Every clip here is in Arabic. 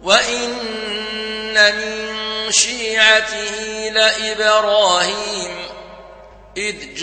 وإن من شيعته لإبراهيم إذ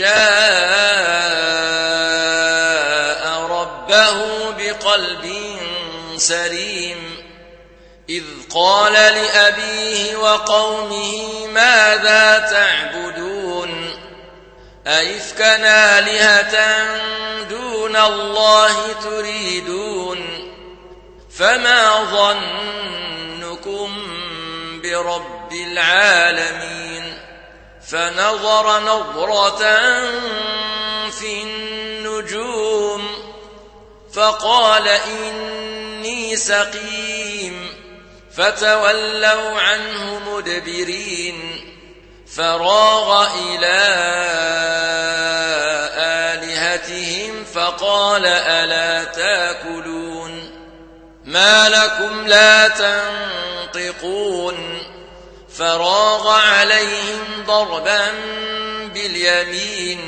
جاء ربه بقلب سليم إذ قال لأبيه وقومه ماذا تعبدون أئفكا آلهة دون الله تريدون فما ظنكم برب العالمين فنظر نظرة في النجوم فقال إني سقيم فتولوا عنه مدبرين فراغ إلى آلهتهم فقال ألا تاكلون ما لكم لا تنطقون فراغ عليهم ضربا باليمين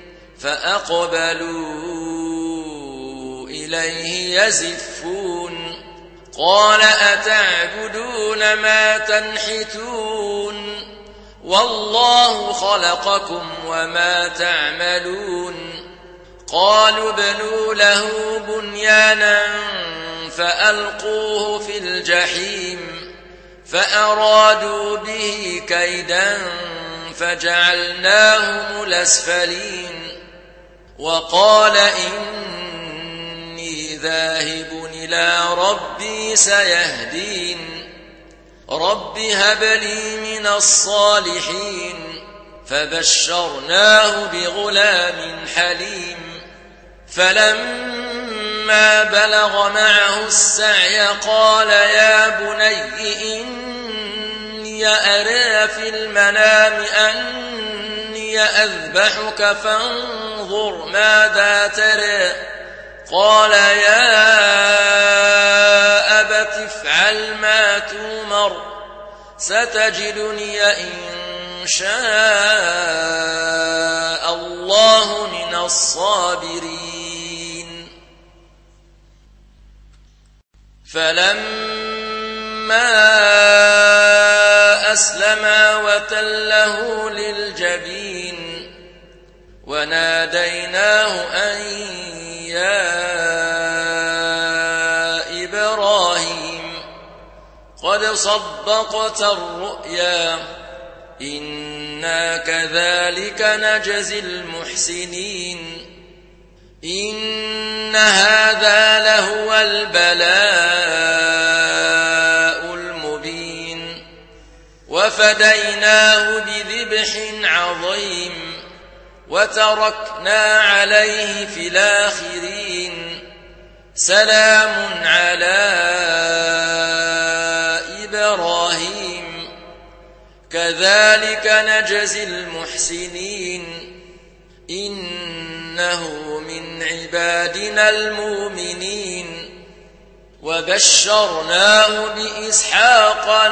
فأقبلوا إليه يزفون قال أتعبدون ما تنحتون والله خلقكم وما تعملون قالوا ابنوا له بنيانا فألقوه في الجحيم فأرادوا به كيدا فجعلناهم الأسفلين وقال إني ذاهب إلى ربي سيهدين رب هب لي من الصالحين فبشرناه بغلام حليم فلما بلغ معه السعي قال يا بني إني أرى في المنام أني أذبحك فانظر ماذا ترى قال يا أبت افعل ما تؤمر ستجدني إن شاء الله من الصابرين فلما أسلما وتله للجبين وناديناه أن يا إبراهيم قد صدقت الرؤيا إنا كذلك نجزي المحسنين إن هذا لهو البلاء المبين وفديناه بذبح عظيم وتركنا عليه في الآخرين سلام على إبراهيم كذلك نجزي المحسنين إنه من عبادنا المؤمنين وبشرناه بإسحاق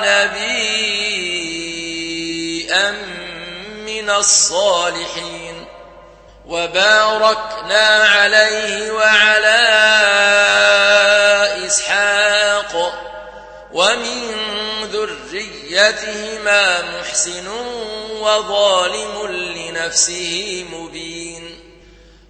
نبيا من الصالحين وباركنا عليه وعلى إسحاق ومن ذريتهما محسن وظالم لنفسه مبين